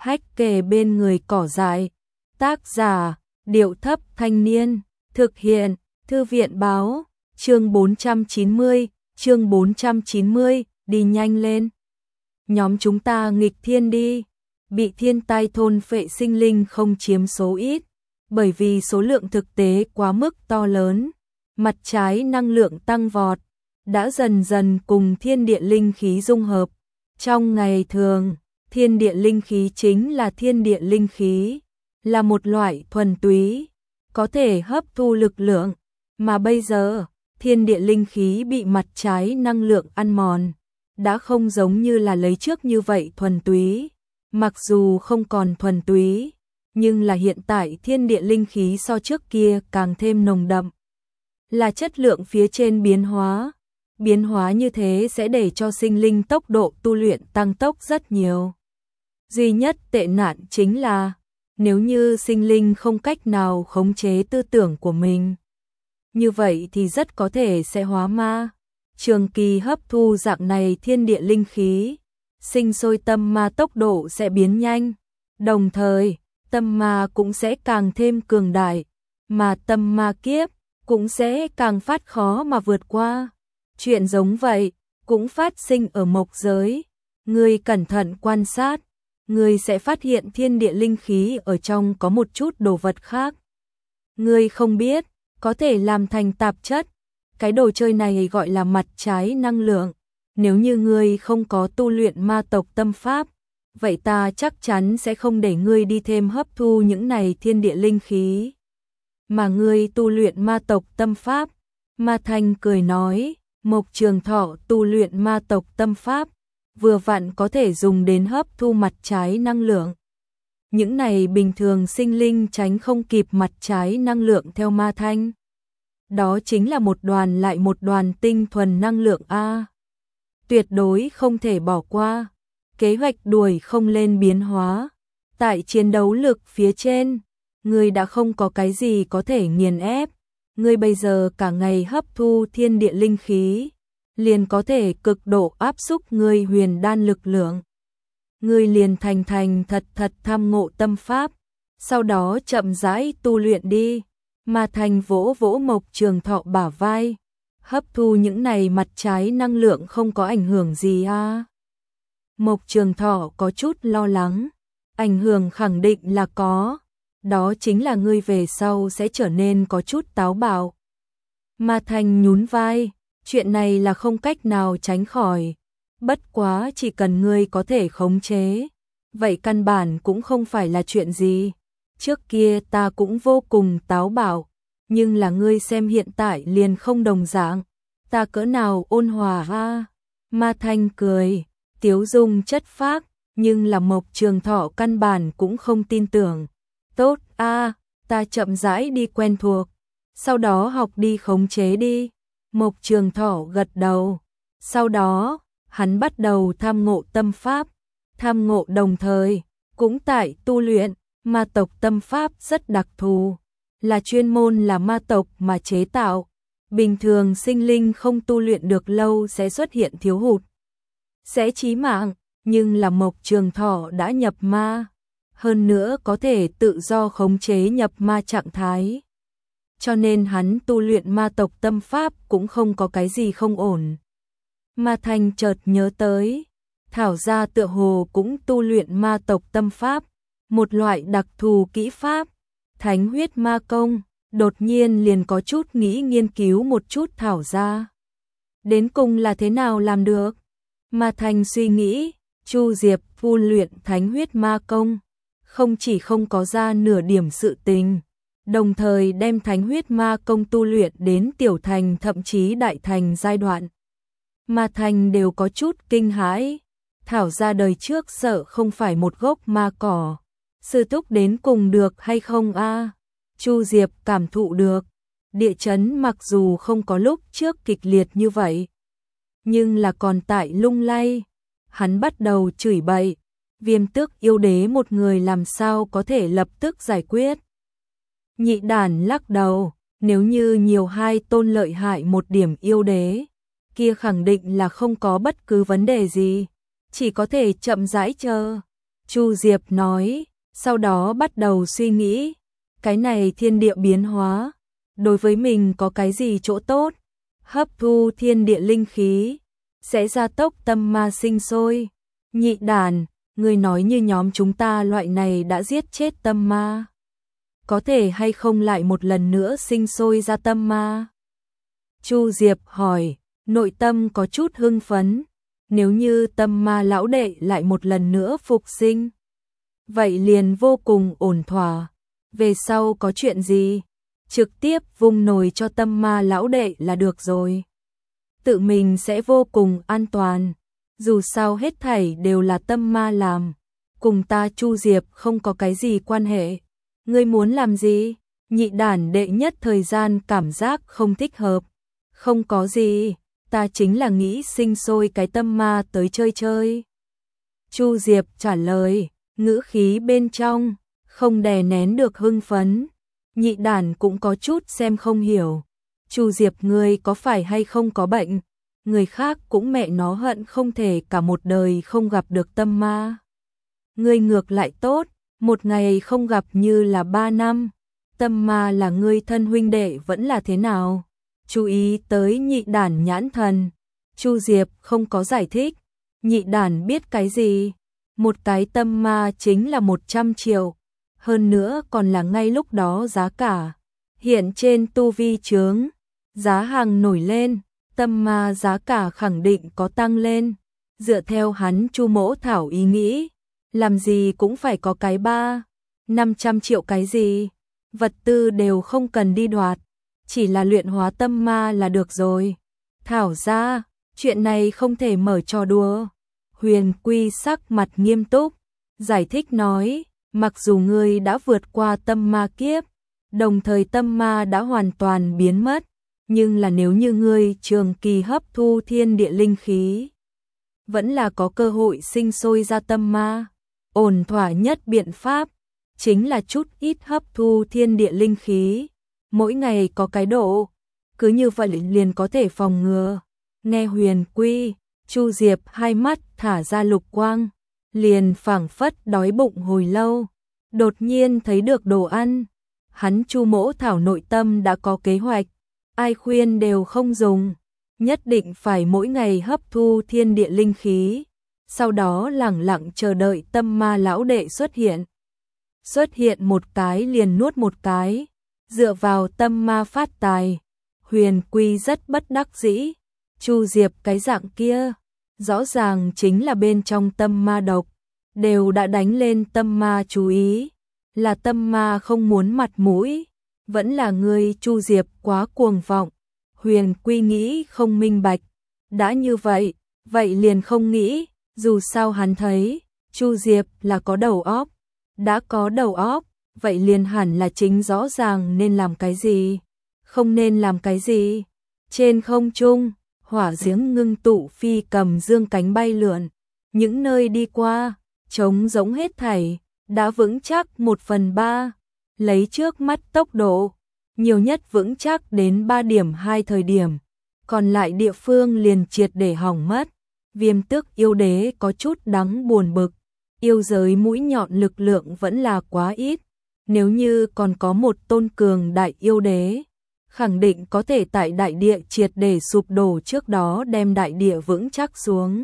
hách kề bên người cỏ dại. Tác giả, Điệu Thấp Thanh Niên. Thực hiện, Thư viện báo. Chương 490, đi nhanh lên. Nhóm chúng ta nghịch thiên đi. Bị thiên tai thôn phệ sinh linh không chiếm số ít, bởi vì số lượng thực tế quá mức to lớn. Mặt trái năng lượng tăng vọt, đã dần dần cùng thiên địa linh khí dung hợp. Trong ngày thường, thiên địa linh khí chính là thiên địa linh khí, là một loại thuần túy, có thể hấp thu lực lượng, mà bây giờ, thiên địa linh khí bị mặt trái năng lượng ăn mòn, đã không giống như là lấy trước như vậy thuần túy. Mặc dù không còn thuần túy, nhưng là hiện tại thiên địa linh khí so trước kia càng thêm nồng đậm. Là chất lượng phía trên biến hóa. Biến hóa như thế sẽ để cho sinh linh tốc độ tu luyện tăng tốc rất nhiều. Duy nhất tệ nạn chính là, nếu như sinh linh không cách nào khống chế tư tưởng của mình, như vậy thì rất có thể sẽ hóa ma. Trường kỳ hấp thu dạng này thiên địa linh khí, sinh sôi tâm ma tốc độ sẽ biến nhanh, đồng thời, tâm ma cũng sẽ càng thêm cường đại, mà tâm ma kiếp cũng sẽ càng phát khó mà vượt qua. Chuyện giống vậy cũng phát sinh ở mộc giới. Ngươi cẩn thận quan sát, ngươi sẽ phát hiện thiên địa linh khí ở trong có một chút đồ vật khác. Ngươi không biết, có thể làm thành tạp chất. Cái đồ chơi này gọi là mặt trái năng lượng. Nếu như ngươi không có tu luyện ma tộc tâm pháp, vậy ta chắc chắn sẽ không để ngươi đi thêm hấp thu những này thiên địa linh khí. Mà ngươi tu luyện ma tộc tâm pháp, Ma Thanh cười nói, Mộc Trường Thọ tu luyện ma tộc tâm pháp, vừa vặn có thể dùng đến hấp thu mặt trái năng lượng. Những này bình thường sinh linh tránh không kịp mặt trái năng lượng theo Ma Thanh. Đó chính là một đoàn lại một đoàn tinh thuần năng lượng A. Tuyệt đối không thể bỏ qua. Kế hoạch đuổi không lên biến hóa. Tại chiến đấu lực phía trên, ngươi đã không có cái gì có thể nghiền ép. Ngươi bây giờ cả ngày hấp thu thiên địa linh khí, liền có thể cực độ áp xúc ngươi huyền đan lực lượng. Ngươi liền thành thật tham ngộ tâm pháp, sau đó chậm rãi tu luyện đi. Ma Thanh vỗ vỗ Mộc Trường Thọ bả vai, hấp thu những này mặt trái năng lượng không có ảnh hưởng gì à? Mộc Trường Thọ có chút lo lắng, ảnh hưởng khẳng định là có, đó chính là ngươi về sau sẽ trở nên có chút táo bạo. Ma Thanh nhún vai, chuyện này là không cách nào tránh khỏi, bất quá chỉ cần ngươi có thể khống chế, vậy căn bản cũng không phải là chuyện gì. Trước kia ta cũng vô cùng táo bạo, nhưng là ngươi xem hiện tại liền không đồng dạng, ta cỡ nào ôn hòa ha. Ma Thanh cười, tiếu dung chất phác, nhưng là Mộc Trường Thọ căn bản cũng không tin tưởng. Tốt a, ta chậm rãi đi quen thuộc, sau đó học đi khống chế đi. Mộc Trường Thọ gật đầu, sau đó, hắn bắt đầu tham ngộ tâm pháp, tham ngộ đồng thời, cũng tại tu luyện. Ma tộc tâm pháp rất đặc thù, là chuyên môn là ma tộc mà chế tạo. Bình thường sinh linh không tu luyện được lâu sẽ xuất hiện thiếu hụt, sẽ chí mạng, nhưng là Mộc Trường Thọ đã nhập ma, hơn nữa có thể tự do khống chế nhập ma trạng thái. Cho nên hắn tu luyện ma tộc tâm pháp cũng không có cái gì không ổn. Ma Thanh chợt nhớ tới, Thảo gia tựa hồ cũng tu luyện ma tộc tâm pháp, một loại đặc thù kỹ pháp, Thánh huyết ma công, đột nhiên liền có chút nghĩ nghiên cứu một chút Thảo gia. Đến cùng là thế nào làm được? Ma Thanh suy nghĩ, Chu Diệp tu luyện Thánh huyết ma công, không chỉ không có ra nửa điểm sự tình, đồng thời đem Thánh huyết ma công tu luyện đến tiểu thành thậm chí đại thành giai đoạn. Ma Thanh đều có chút kinh hãi, Thảo gia đời trước sợ không phải một gốc ma cỏ. Sư thúc đến cùng được hay không a? Chu Diệp cảm thụ được, địa chấn mặc dù không có lúc trước kịch liệt như vậy, nhưng là còn tại lung lay. Hắn bắt đầu chửi bậy, Viêm Tước yêu đế một người làm sao có thể lập tức giải quyết. Nhị đản lắc đầu, nếu như nhiều hai tôn lợi hại một điểm yêu đế, kia khẳng định là không có bất cứ vấn đề gì, chỉ có thể chậm rãi chờ. Chu Diệp nói, sau đó bắt đầu suy nghĩ, cái này thiên địa biến hóa, đối với mình có cái gì chỗ tốt? Hấp thu thiên địa linh khí, sẽ gia tốc tâm ma sinh sôi. Nhị đàn, người nói như nhóm chúng ta loại này đã giết chết tâm ma, có thể hay không lại một lần nữa sinh sôi ra tâm ma? Chu Diệp hỏi, nội tâm có chút hưng phấn, nếu như tâm ma lão đệ lại một lần nữa phục sinh, vậy liền vô cùng ổn thỏa. Về sau có chuyện gì, trực tiếp vung nồi cho tâm ma lão đệ là được rồi. Tự mình sẽ vô cùng an toàn, dù sao hết thảy đều là tâm ma làm, cùng ta Chu Diệp không có cái gì quan hệ. Ngươi muốn làm gì? Nhị đản đệ nhất thời gian cảm giác không thích hợp. Không có gì, ta chính là nghĩ sinh sôi cái tâm ma tới chơi chơi. Chu Diệp trả lời, ngữ khí bên trong không đè nén được hưng phấn. Nhị đản cũng có chút xem không hiểu. Chu Diệp ngươi có phải hay không có bệnh? Người khác cũng mẹ nó hận không thể cả một đời không gặp được tâm ma. Ngươi ngược lại tốt, một ngày không gặp như là 3 năm. Tâm ma là ngươi thân huynh đệ vẫn là thế nào? Chú ý tới nhị đản nhãn thần. Chu Diệp không có giải thích. Nhị đản biết cái gì? Một cái tâm ma chính là 100 triệu. Hơn nữa còn là ngay lúc đó giá cả. Hiện trên tu vi chướng, giá hàng nổi lên, tâm ma giá cả khẳng định có tăng lên. Dựa theo hắn Chu Mỗ Thảo ý nghĩ, làm gì cũng phải có cái 300-500 triệu cái gì. Vật tư đều không cần đi đoạt, chỉ là luyện hóa tâm ma là được rồi. Thảo ra, chuyện này không thể mở trò đùa. Huyền Quy sắc mặt nghiêm túc, giải thích nói, mặc dù ngươi đã vượt qua tâm ma kiếp, đồng thời tâm ma đã hoàn toàn biến mất, nhưng là nếu như ngươi trường kỳ hấp thu thiên địa linh khí, vẫn là có cơ hội sinh sôi ra tâm ma. Ổn thỏa nhất biện pháp chính là chút ít hấp thu thiên địa linh khí, mỗi ngày có cái độ, cứ như vậy liền có thể phòng ngừa. Nghe Huyền Quy, Chu Diệp hai mắt thả ra lục quang, liền phảng phất đói bụng hồi lâu, đột nhiên thấy được đồ ăn. Hắn Chu Mỗ Thảo nội tâm đã có kế hoạch, ai khuyên đều không dùng, nhất định phải mỗi ngày hấp thu thiên địa linh khí, sau đó lẳng lặng chờ đợi tâm ma lão đệ xuất hiện. Xuất hiện một cái liền nuốt một cái, dựa vào tâm ma phát tài. Huyền Quy rất bất đắc dĩ, Chu Diệp cái dạng kia, rõ ràng chính là bên trong tâm ma độc, đều đã đánh lên tâm ma chú ý, là tâm ma không muốn mặt mũi, vẫn là người Chu Diệp quá cuồng vọng. Huyền Quy nghĩ không minh bạch, đã như vậy, vậy liền không nghĩ, dù sao hắn thấy, Chu Diệp là có đầu óc, đã có đầu óc, vậy liền hẳn là chính rõ ràng nên làm cái gì, không nên làm cái gì. Trên không trung, hỏa diễm ngưng tụ phi cầm dương cánh bay lượn, những nơi đi qua, trống giống hết thảy, đã vững chắc 1/3, lấy trước mắt tốc độ, nhiều nhất vững chắc đến 3.2 thời điểm, còn lại địa phương liền triệt để hỏng mất. Viêm Tước yêu đế có chút đáng buồn bực, yêu giới mũi nhọn lực lượng vẫn là quá ít, nếu như còn có một tôn cường đại yêu đế, khẳng định có thể tại đại địa triệt để sụp đổ trước đó đem đại địa vững chắc xuống.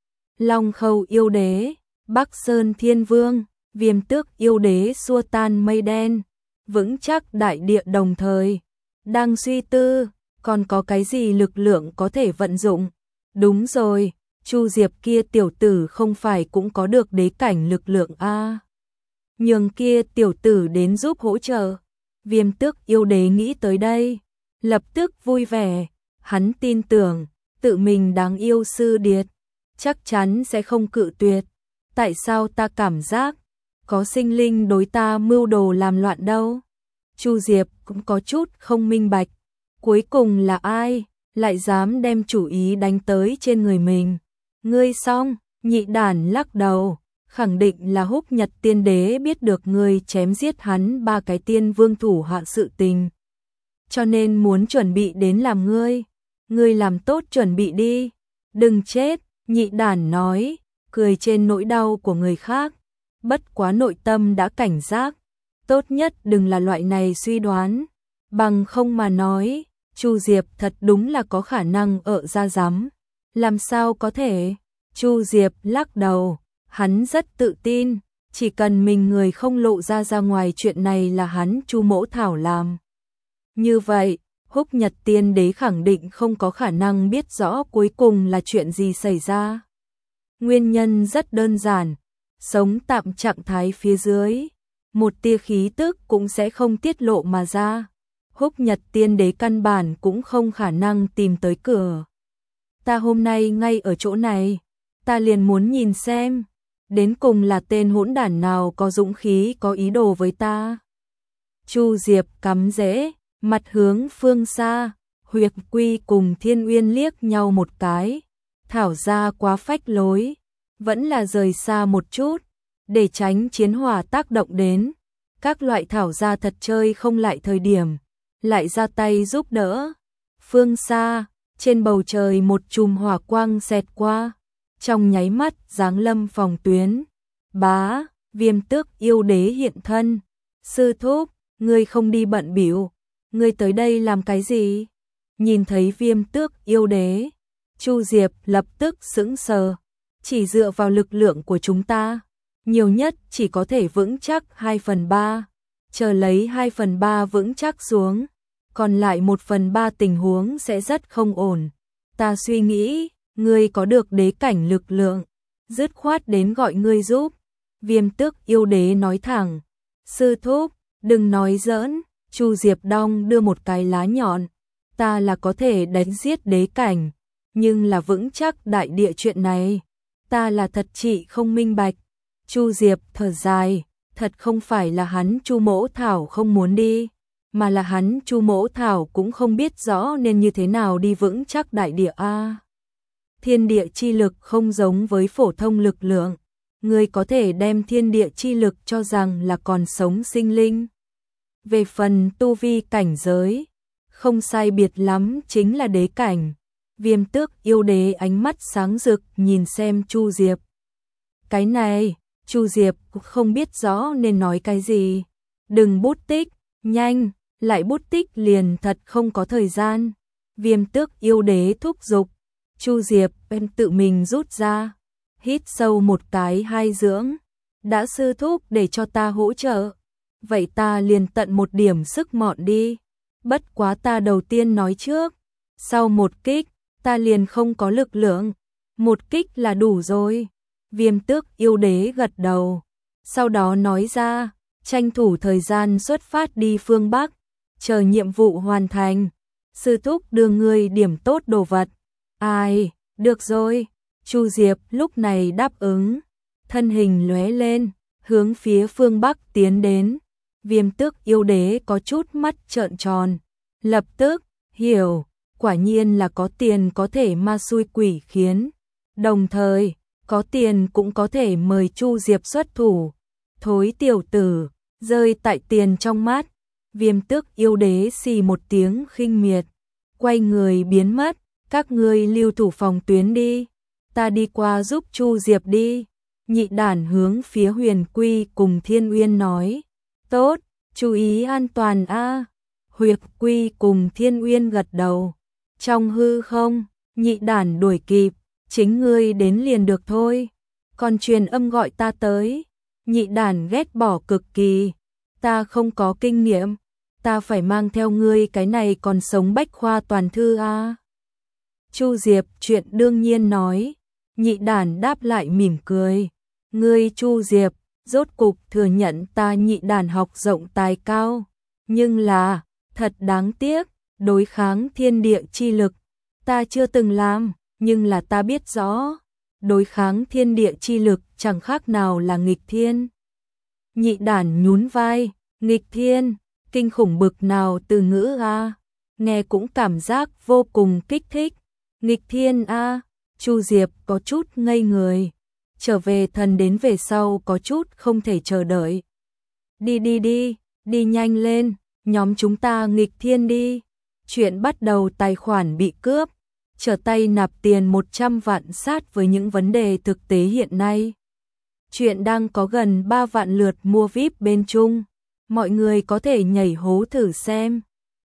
Long Khâu yêu đế, Bắc Sơn Thiên Vương, Viêm Tước yêu đế xua tan mây đen, vững chắc đại địa đồng thời. Đang suy tư, còn có cái gì lực lượng có thể vận dụng? Đúng rồi, Chu Diệp kia tiểu tử không phải cũng có được đế cảnh lực lượng a? Nhường kia tiểu tử đến giúp hỗ trợ. Viêm Tước yêu đế nghĩ tới đây, lập tức vui vẻ, hắn tin tưởng, tự mình đáng yêu sư điệt, chắc chắn sẽ không cự tuyệt. Tại sao ta cảm giác có sinh linh đối ta mưu đồ làm loạn đâu? Chu Diệp cũng có chút không minh bạch, cuối cùng là ai lại dám đem chủ ý đánh tới trên người mình? Ngươi xong, nhị đản lắc đầu, khẳng định là Húc Nhật Tiên Đế biết được ngươi chém giết hắn 3 cái tiên vương thủ hạ sự tình, cho nên muốn chuẩn bị đến làm ngươi. Ngươi làm tốt chuẩn bị đi, đừng chết. Nhị đản nói, cười trên nỗi đau của người khác. bất quá nội tâm đã cảnh giác, tốt nhất đừng là loại này suy đoán, bằng không mà nói, Chu Diệp thật đúng là có khả năng ở ra giám. Làm sao có thể? Chu Diệp lắc đầu, hắn rất tự tin, chỉ cần mình người không lộ ra ngoài chuyện này là hắn Chu Mỗ Thảo làm. Như vậy, Húc Nhật Tiên Đế khẳng định không có khả năng biết rõ cuối cùng là chuyện gì xảy ra. Nguyên nhân rất đơn giản, sống tạm trạng thái phía dưới, một tia khí tức cũng sẽ không tiết lộ mà ra. Húc Nhật Tiên Đế căn bản cũng không khả năng tìm tới cửa. Ta hôm nay ngay ở chỗ này, ta liền muốn nhìn xem, đến cùng là tên hỗn đản nào có dũng khí có ý đồ với ta. Chu Diệp cắm rễ, mặt hướng phương xa, Huyệt Quy cùng Thiên Uyên liếc nhau một cái, thảo ra quá phách lối, vẫn là rời xa một chút, để tránh chiến hỏa tác động đến. Các loại thảo ra thật chơi không lại thời điểm, lại ra tay giúp đỡ. Phương xa, trên bầu trời một chùm hỏa quang xẹt qua, trong nháy mắt giáng lâm phòng tuyến. Bá, Viêm Tước Yêu Đế hiện thân. Sư thúc, ngươi không đi bận bịu, ngươi tới đây làm cái gì? Nhìn thấy Viêm Tước Yêu Đế, Chu Diệp lập tức sững sờ, chỉ dựa vào lực lượng của chúng ta, nhiều nhất chỉ có thể vững chắc 2/3, chờ lấy 2/3 vững chắc xuống, còn lại 1/3 tình huống sẽ rất không ổn. Ta suy nghĩ, ngươi có được đế cảnh lực lượng, dứt khoát đến gọi ngươi giúp. Viêm Tước Yêu Đế nói thẳng. Sư thúc, đừng nói giỡn. Chu Diệp Đong đưa một cái lá nhọn. Ta là có thể đánh giết đế cảnh, nhưng là vững chắc đại địa chuyện này, ta là thật trị không minh bạch. Chu Diệp thở dài, thật không phải là hắn Chu Mỗ Thảo không muốn đi, mà là hắn Chu Mỗ Thảo cũng không biết rõ nên như thế nào đi vững chắc đại địa a. Thiên địa chi lực không giống với phổ thông lực lượng, người có thể đem thiên địa chi lực cho rằng là còn sống sinh linh. Về phần tu vi cảnh giới, không sai biệt lắm chính là đế cảnh. Viêm Tước Yêu Đế ánh mắt sáng rực nhìn xem Chu Diệp. Cái này, Chu Diệp không biết rõ nên nói cái gì. Đừng bút tích, nhanh, lại bút tích liền thật không có thời gian. Viêm Tước Yêu Đế thúc giục. Chu Diệp em tự mình rút ra, hít sâu một cái hai dưỡng. Đã sư thúc để cho ta hỗ trợ, vậy ta liền tận một điểm sức mọn đi. Bất quá ta đầu tiên nói trước, sau một kích, ta liền không có lực lượng, một kích là đủ rồi. Viêm Tước Yêu Đế gật đầu, sau đó nói ra, tranh thủ thời gian xuất phát đi phương Bắc, chờ nhiệm vụ hoàn thành, sư thúc đưa ngươi điểm tốt đồ vật. Ai, được rồi. Chu Diệp lúc này đáp ứng, thân hình lóe lên, hướng phía phương Bắc tiến đến. Viêm Tước Yêu Đế có chút mắt trợn tròn, lập tức hiểu, quả nhiên là có tiền có thể ma xui quỷ khiến, đồng thời có tiền cũng có thể mời Chu Diệp xuất thủ. Thối tiểu tử, rơi tại tiền trong mắt. Viêm Tước Yêu Đế xì một tiếng khinh miệt, quay người biến mất. Các ngươi lưu thủ phòng tuyến đi, ta đi qua giúp Chu Diệp đi. Nhị đản hướng phía Huyền Quy cùng Thiên Uyên nói. Tốt, chú ý an toàn a. Huyệt Quy cùng Thiên Uyên gật đầu. Trong hư không, nhị đản đuổi kịp, chính ngươi đến liền được thôi, còn truyền âm gọi ta tới. Nhị đản ghét bỏ cực kỳ, ta không có kinh nghiệm, ta phải mang theo ngươi cái này còn sống bách khoa toàn thư a. Chu Diệp chuyện đương nhiên nói. Nhị đản đáp lại mỉm cười. Ngươi Chu Diệp, rốt cục thừa nhận ta nhị đản học rộng tài cao. Nhưng là, thật đáng tiếc, đối kháng thiên địa chi lực, ta chưa từng làm, nhưng là ta biết rõ, đối kháng thiên địa chi lực chẳng khác nào là nghịch thiên. Nhị đản nhún vai, nghịch thiên, kinh khủng bực nào từ ngữ a, nghe cũng cảm giác vô cùng kích thích. Nghịch thiên a. Chu Diệp có chút ngây người, trở về thần đến về sau có chút không thể chờ đợi. Đi nhanh lên, nhóm chúng ta nghịch thiên đi. Chuyện bắt đầu tài khoản bị cướp, trở tay nạp tiền 100 vạn sát với những vấn đề thực tế hiện nay. Chuyện đang có gần 3 vạn lượt mua VIP bên Trung. Mọi người có thể nhảy hố thử xem.